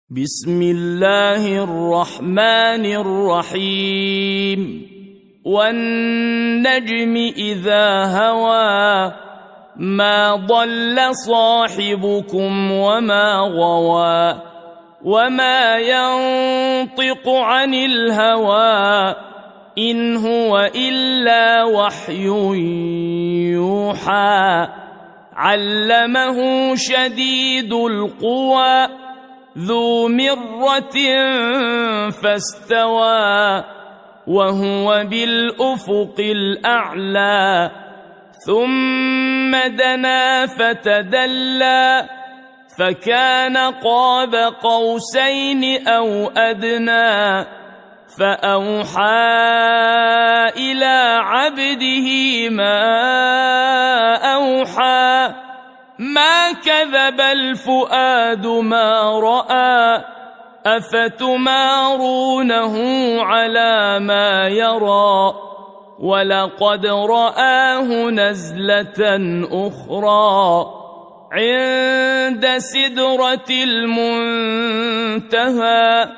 بسم الله الرحمن الرحيم والنجم إذا هوى ما ضل صاحبكم وما غوى وما ينطق عن الهوى إن هو إلا وحي يوحى علمه شديد القوى ذو مرة فاستوى وهو بالأفق الأعلى ثم دنا فتدلى فكان قاب قوسين أو أدنى فأوحى إلى عبده ما أوحى ما كذب الفؤاد ما رأى أفتمارونه على ما يرى ولقد رآه نزلة أخرى عند سدرة المنتهى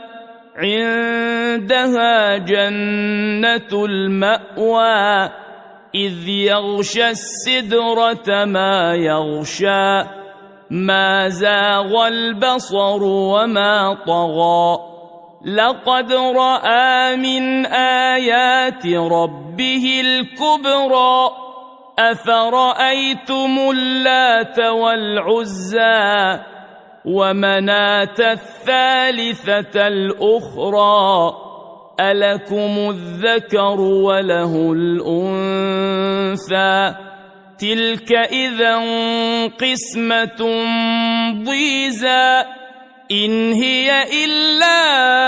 عندها جنة المأوى إذ يغشى السدرة ما يغشى ما زاغ البصر وما طغى لقد رأى من آيات ربه الكبرى أفرأيتم اللات والعزى ومناة الثالثة الأخرى ألكم الذكر وله الأنثى تلك إذا قسمة ضيزى إن هي إلا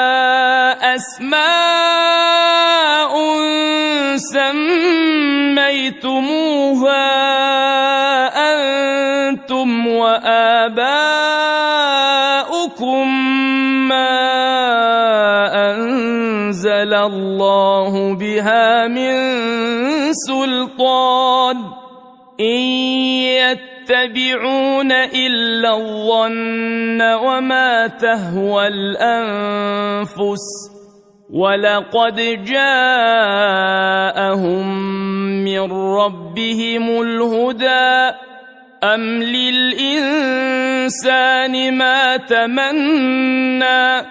أسماء سميتموها أنتم وآباؤكم ما أنزل الله بها من سلطان إن يتبعون إلا الظن وما تهوى الأنفس ولقد جاءهم من ربهم الهدى أم للإنسان ما تمنى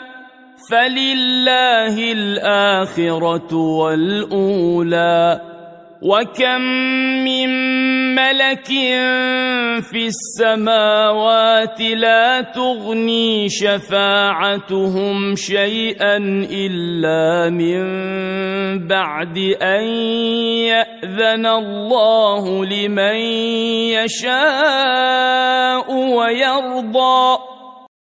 فلله الآخرة والأولى وكم من ملك في السماوات لا تغني شفاعتهم شيئا إلا من بعد أن يأذن الله لمن يشاء ويرضى